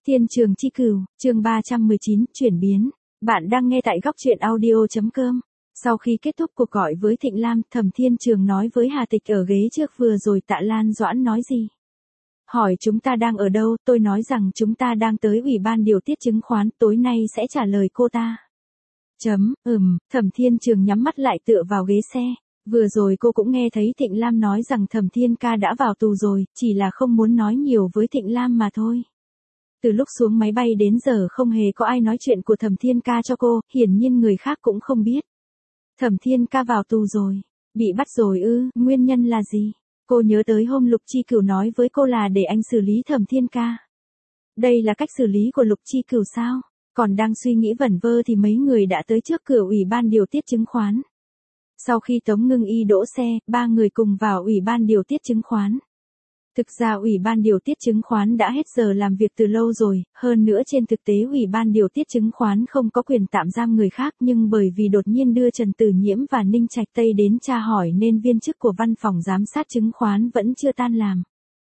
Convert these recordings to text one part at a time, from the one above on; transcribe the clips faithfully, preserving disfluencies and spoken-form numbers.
Thiên trường chi cửu, chương ba trăm mười chín, chuyển biến. Bạn đang nghe tại góc truyện audio.com. Sau khi kết thúc cuộc gọi với Thịnh Lam, Thẩm Thiên Trường nói với Hà Tịch ở ghế trước vừa rồi Tạ Lan Doãn nói gì? Hỏi chúng ta đang ở đâu, tôi nói rằng chúng ta đang tới Ủy ban điều tiết chứng khoán, tối nay sẽ trả lời cô ta. Chấm, ừm, Thẩm Thiên Trường nhắm mắt lại tựa vào ghế xe. Vừa rồi cô cũng nghe thấy Thịnh Lam nói rằng Thẩm Thiên ca đã vào tù rồi, chỉ là không muốn nói nhiều với Thịnh Lam mà thôi. Từ lúc xuống máy bay đến giờ không hề có ai nói chuyện của Thẩm Thiên ca cho cô, hiển nhiên người khác cũng không biết. Thẩm Thiên ca vào tù rồi, bị bắt rồi ư, nguyên nhân là gì? Cô nhớ tới hôm Lục Chi Cửu nói với cô là để anh xử lý Thẩm Thiên ca. Đây là cách xử lý của Lục Chi Cửu sao? Còn đang suy nghĩ vẩn vơ thì mấy người đã tới trước cửa Ủy ban điều tiết chứng khoán. Sau khi Tống Ngưng Y đỗ xe, ba người cùng vào Ủy ban điều tiết chứng khoán. Thực ra Ủy ban điều tiết chứng khoán đã hết giờ làm việc từ lâu rồi, hơn nữa trên thực tế Ủy ban điều tiết chứng khoán không có quyền tạm giam người khác, nhưng bởi vì đột nhiên đưa Trần Tử Nhiễm và Ninh Trạch Tây đến tra hỏi nên viên chức của văn phòng giám sát chứng khoán vẫn chưa tan làm.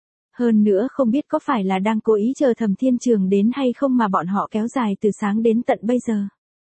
Hơn nữa không biết có phải là đang cố ý chờ Thẩm Thiên Trường đến hay không mà bọn họ kéo dài từ sáng đến tận bây giờ.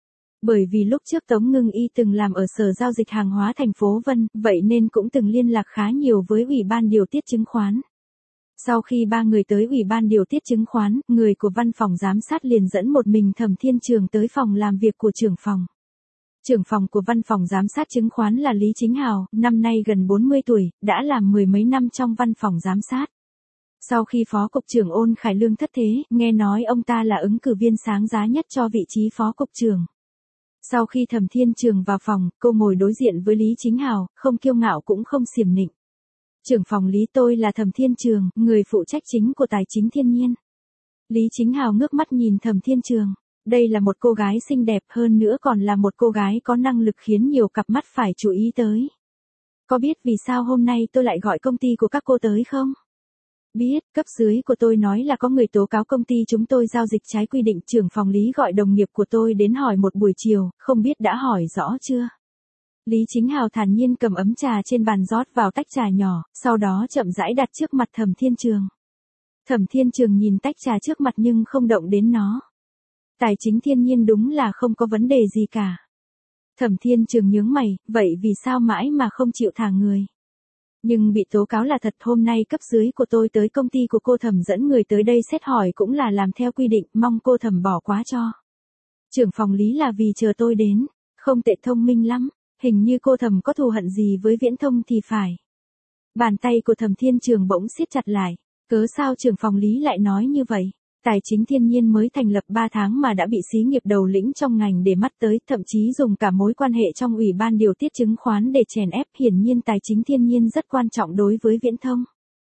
Bởi vì lúc trước Tống Ngưng Y từng làm ở Sở Giao dịch Hàng hóa thành phố Vân, vậy nên cũng từng liên lạc khá nhiều với Ủy ban điều tiết chứng khoán. Sau khi ba người tới Ủy ban điều tiết chứng khoán, người của văn phòng giám sát liền dẫn một mình Thẩm Thiên Trường tới phòng làm việc của trưởng phòng. Trưởng phòng của văn phòng giám sát chứng khoán là Lý Chính Hào, năm nay gần bốn mươi tuổi, đã làm mười mấy năm trong văn phòng giám sát. Sau khi Phó Cục trưởng Ôn Khải Lương thất thế, nghe nói ông ta là ứng cử viên sáng giá nhất cho vị trí Phó Cục trưởng. Sau khi Thẩm Thiên Trường vào phòng, cô ngồi đối diện với Lý Chính Hào, không kiêu ngạo cũng không xiểm nịnh. Trưởng phòng Lý, tôi là Thẩm Thiên Trường, người phụ trách chính của Tài chính Thiên Nhiên. Lý Chính Hào ngước mắt nhìn Thẩm Thiên Trường. Đây là một cô gái xinh đẹp, hơn nữa còn là một cô gái có năng lực khiến nhiều cặp mắt phải chú ý tới. Có biết vì sao hôm nay tôi lại gọi công ty của các cô tới không? Biết, cấp dưới của tôi nói là có người tố cáo công ty chúng tôi giao dịch trái quy định. Trưởng phòng Lý gọi đồng nghiệp của tôi đến hỏi một buổi chiều, không biết đã hỏi rõ chưa? Lý Chính Hào thản nhiên cầm ấm trà trên bàn rót vào tách trà nhỏ, sau đó chậm rãi đặt trước mặt Thẩm Thiên Trường. Thẩm Thiên Trường nhìn tách trà trước mặt nhưng không động đến nó. Tài chính Thiên Nhiên đúng là không có vấn đề gì cả. Thẩm Thiên Trường nhướng mày, vậy vì sao mãi mà không chịu thả người? Nhưng bị tố cáo là thật, hôm nay cấp dưới của tôi tới công ty của cô Thẩm dẫn người tới đây xét hỏi cũng là làm theo quy định, mong cô Thẩm bỏ qua cho. Trưởng phòng Lý là vì chờ tôi đến, không tệ, thông minh lắm, hình như cô Thẩm có thù hận gì với Viễn Thông thì phải. Bàn tay của Thẩm Thiên Trường bỗng siết chặt lại, cớ sao trưởng phòng Lý lại nói như vậy? Tài chính Thiên Nhiên mới thành lập ba tháng mà đã bị xí nghiệp đầu lĩnh trong ngành để mắt tới, thậm chí dùng cả mối quan hệ trong Ủy ban điều tiết chứng khoán để chèn ép, hiển nhiên Tài chính Thiên Nhiên rất quan trọng đối với Viễn Thông.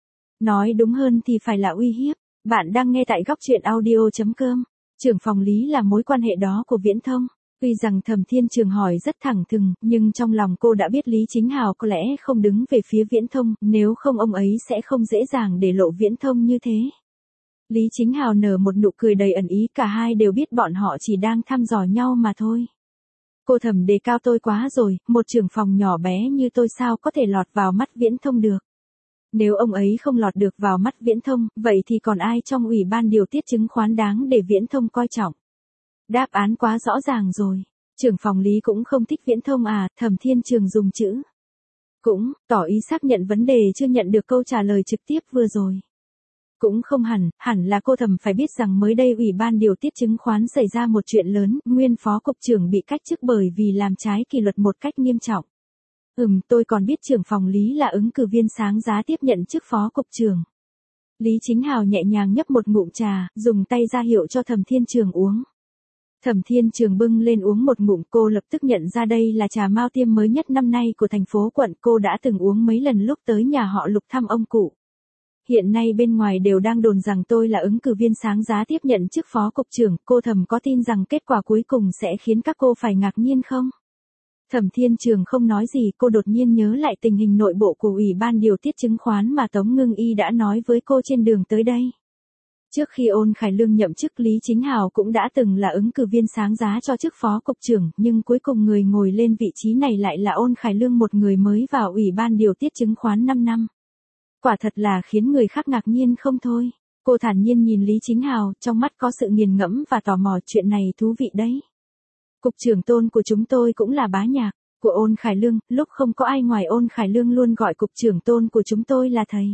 Nói đúng hơn thì phải là uy hiếp. Bạn đang nghe tại góc truyện audio.com. Trưởng phòng Lý là mối quan hệ đó của Viễn Thông. Tuy rằng Thẩm Thiên Trường hỏi rất thẳng thừng, nhưng trong lòng cô đã biết Lý Chính Hào có lẽ không đứng về phía Viễn Thông, nếu không ông ấy sẽ không dễ dàng để lộ Viễn Thông như thế. Lý Chính Hào nở một nụ cười đầy ẩn ý, cả hai đều biết bọn họ chỉ đang thăm dò nhau mà thôi. Cô Thẩm đề cao tôi quá rồi, một trưởng phòng nhỏ bé như tôi sao có thể lọt vào mắt Viễn Thông được. Nếu ông ấy không lọt được vào mắt Viễn Thông, vậy thì còn ai trong Ủy ban điều tiết chứng khoán đáng để Viễn Thông coi trọng? Đáp án quá rõ ràng rồi. Trưởng phòng Lý cũng không thích Viễn Thông à? Thẩm Thiên Trường dùng chữ cũng, tỏ ý xác nhận vấn đề chưa nhận được câu trả lời trực tiếp vừa rồi. Cũng không hẳn, hẳn là cô Thẩm phải biết rằng mới đây Ủy ban điều tiết chứng khoán xảy ra một chuyện lớn, nguyên phó cục trưởng bị cách chức bởi vì làm trái kỷ luật một cách nghiêm trọng. Ừm, tôi còn biết trưởng phòng Lý là ứng cử viên sáng giá tiếp nhận chức phó cục trưởng. Lý Chính Hào nhẹ nhàng nhấp một ngụm trà, dùng tay ra hiệu cho Thẩm Thiên Trường uống. Thẩm Thiên Trường bưng lên uống một ngụm, cô lập tức nhận ra đây là trà Mao Tiêm mới nhất năm nay của thành phố quận, cô đã từng uống mấy lần lúc tới nhà họ Lục thăm ông cụ. Hiện nay bên ngoài đều đang đồn rằng tôi là ứng cử viên sáng giá tiếp nhận chức phó cục trưởng, cô Thẩm có tin rằng kết quả cuối cùng sẽ khiến các cô phải ngạc nhiên không? Thẩm Thiên Trường không nói gì, cô đột nhiên nhớ lại tình hình nội bộ của Ủy ban điều tiết chứng khoán mà Tống Ngưng Y đã nói với cô trên đường tới đây. Trước khi Ôn Khải Lương nhậm chức, Lý Chính Hào cũng đã từng là ứng cử viên sáng giá cho chức phó cục trưởng, nhưng cuối cùng người ngồi lên vị trí này lại là Ôn Khải Lương, một người mới vào Ủy ban điều tiết chứng khoán năm năm. Quả thật là khiến người khác ngạc nhiên không thôi. Cô thản nhiên nhìn Lý Chính Hào, trong mắt có sự nghiền ngẫm và tò mò, chuyện này thú vị đấy. Cục trưởng Tôn của chúng tôi cũng là bá nhạc của Ôn Khải Lương, lúc không có ai ngoài Ôn Khải Lương luôn gọi cục trưởng Tôn của chúng tôi là thầy.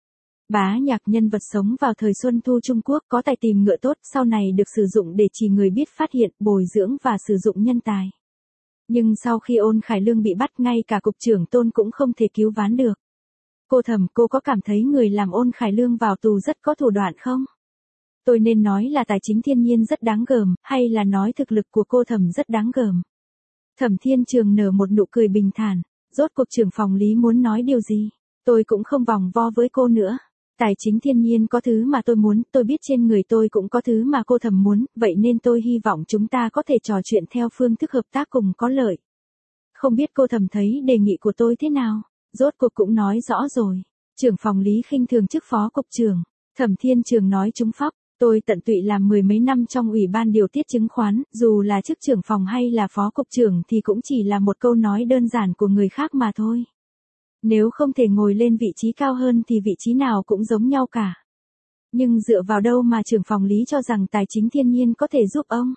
Bá nhạc nhân vật sống vào thời Xuân Thu Trung Quốc, có tài tìm ngựa tốt, sau này được sử dụng để chỉ người biết phát hiện, bồi dưỡng và sử dụng nhân tài. Nhưng sau khi Ôn Khải Lương bị bắt, ngay cả cục trưởng Tôn cũng không thể cứu vãn được. Cô Thẩm, cô có cảm thấy người làm Ôn Khải Lương vào tù rất có thủ đoạn không? Tôi nên nói là tài chính thiên nhiên rất đáng gờm, hay là nói thực lực của cô Thẩm rất đáng gờm? Thẩm Thiên Trường nở một nụ cười bình thản, rốt cuộc trưởng phòng Lý muốn nói điều gì? Tôi cũng không vòng vo với cô nữa. Tài chính thiên nhiên có thứ mà tôi muốn, tôi biết trên người tôi cũng có thứ mà cô Thẩm muốn, vậy nên tôi hy vọng chúng ta có thể trò chuyện theo phương thức hợp tác cùng có lợi. Không biết cô Thẩm thấy đề nghị của tôi thế nào? Rốt cuộc cũng nói rõ rồi. Trưởng phòng Lý khinh thường chức phó cục trưởng. Thẩm Thiên Trường nói trúng phóc. Tôi tận tụy làm mười mấy năm trong ủy ban điều tiết chứng khoán, dù là chức trưởng phòng hay là phó cục trưởng thì cũng chỉ là một câu nói đơn giản của người khác mà thôi. Nếu không thể ngồi lên vị trí cao hơn thì vị trí nào cũng giống nhau cả. Nhưng dựa vào đâu mà trưởng phòng Lý cho rằng tài chính thiên nhiên có thể giúp ông?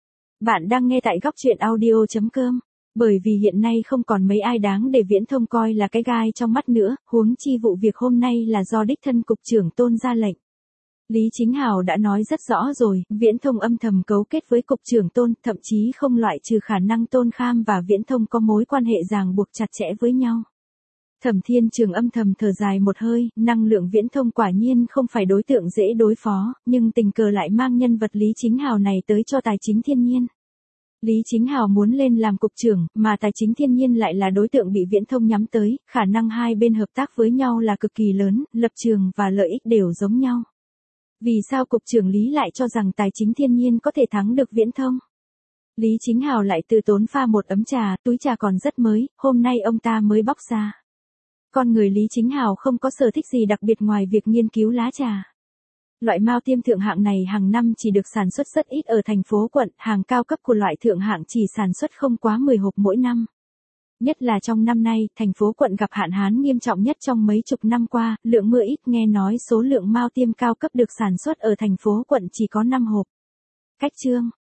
Bạn đang nghe tại góc truyện audio chấm com. Bởi vì hiện nay không còn mấy ai đáng để Viễn Thông coi là cái gai trong mắt nữa, huống chi vụ việc hôm nay là do đích thân cục trưởng Tôn ra lệnh. Lý Chính Hào đã nói rất rõ rồi, Viễn Thông âm thầm cấu kết với cục trưởng Tôn, thậm chí không loại trừ khả năng Tôn Kham và Viễn Thông có mối quan hệ ràng buộc chặt chẽ với nhau. Thẩm Thiên Trường âm thầm thở dài một hơi, năng lượng Viễn Thông quả nhiên không phải đối tượng dễ đối phó, nhưng tình cờ lại mang nhân vật Lý Chính Hào này tới cho tài chính thiên nhiên. Lý Chính Hào muốn lên làm cục trưởng, mà tài chính thiên nhiên lại là đối tượng bị Viễn Thông nhắm tới, khả năng hai bên hợp tác với nhau là cực kỳ lớn, lập trường và lợi ích đều giống nhau. Vì sao cục trưởng Lý lại cho rằng tài chính thiên nhiên có thể thắng được Viễn Thông? Lý Chính Hào lại từ tốn pha một ấm trà, túi trà còn rất mới, hôm nay ông ta mới bóc ra. Con người Lý Chính Hào không có sở thích gì đặc biệt ngoài việc nghiên cứu lá trà. Loại mao tiêm thượng hạng này hàng năm chỉ được sản xuất rất ít ở thành phố quận, hàng cao cấp của loại thượng hạng chỉ sản xuất không quá mười hộp mỗi năm. Nhất là trong năm nay, thành phố quận gặp hạn hán nghiêm trọng nhất trong mấy chục năm qua, lượng mưa ít, nghe nói số lượng mao tiêm cao cấp được sản xuất ở thành phố quận chỉ có năm hộp. Cách chương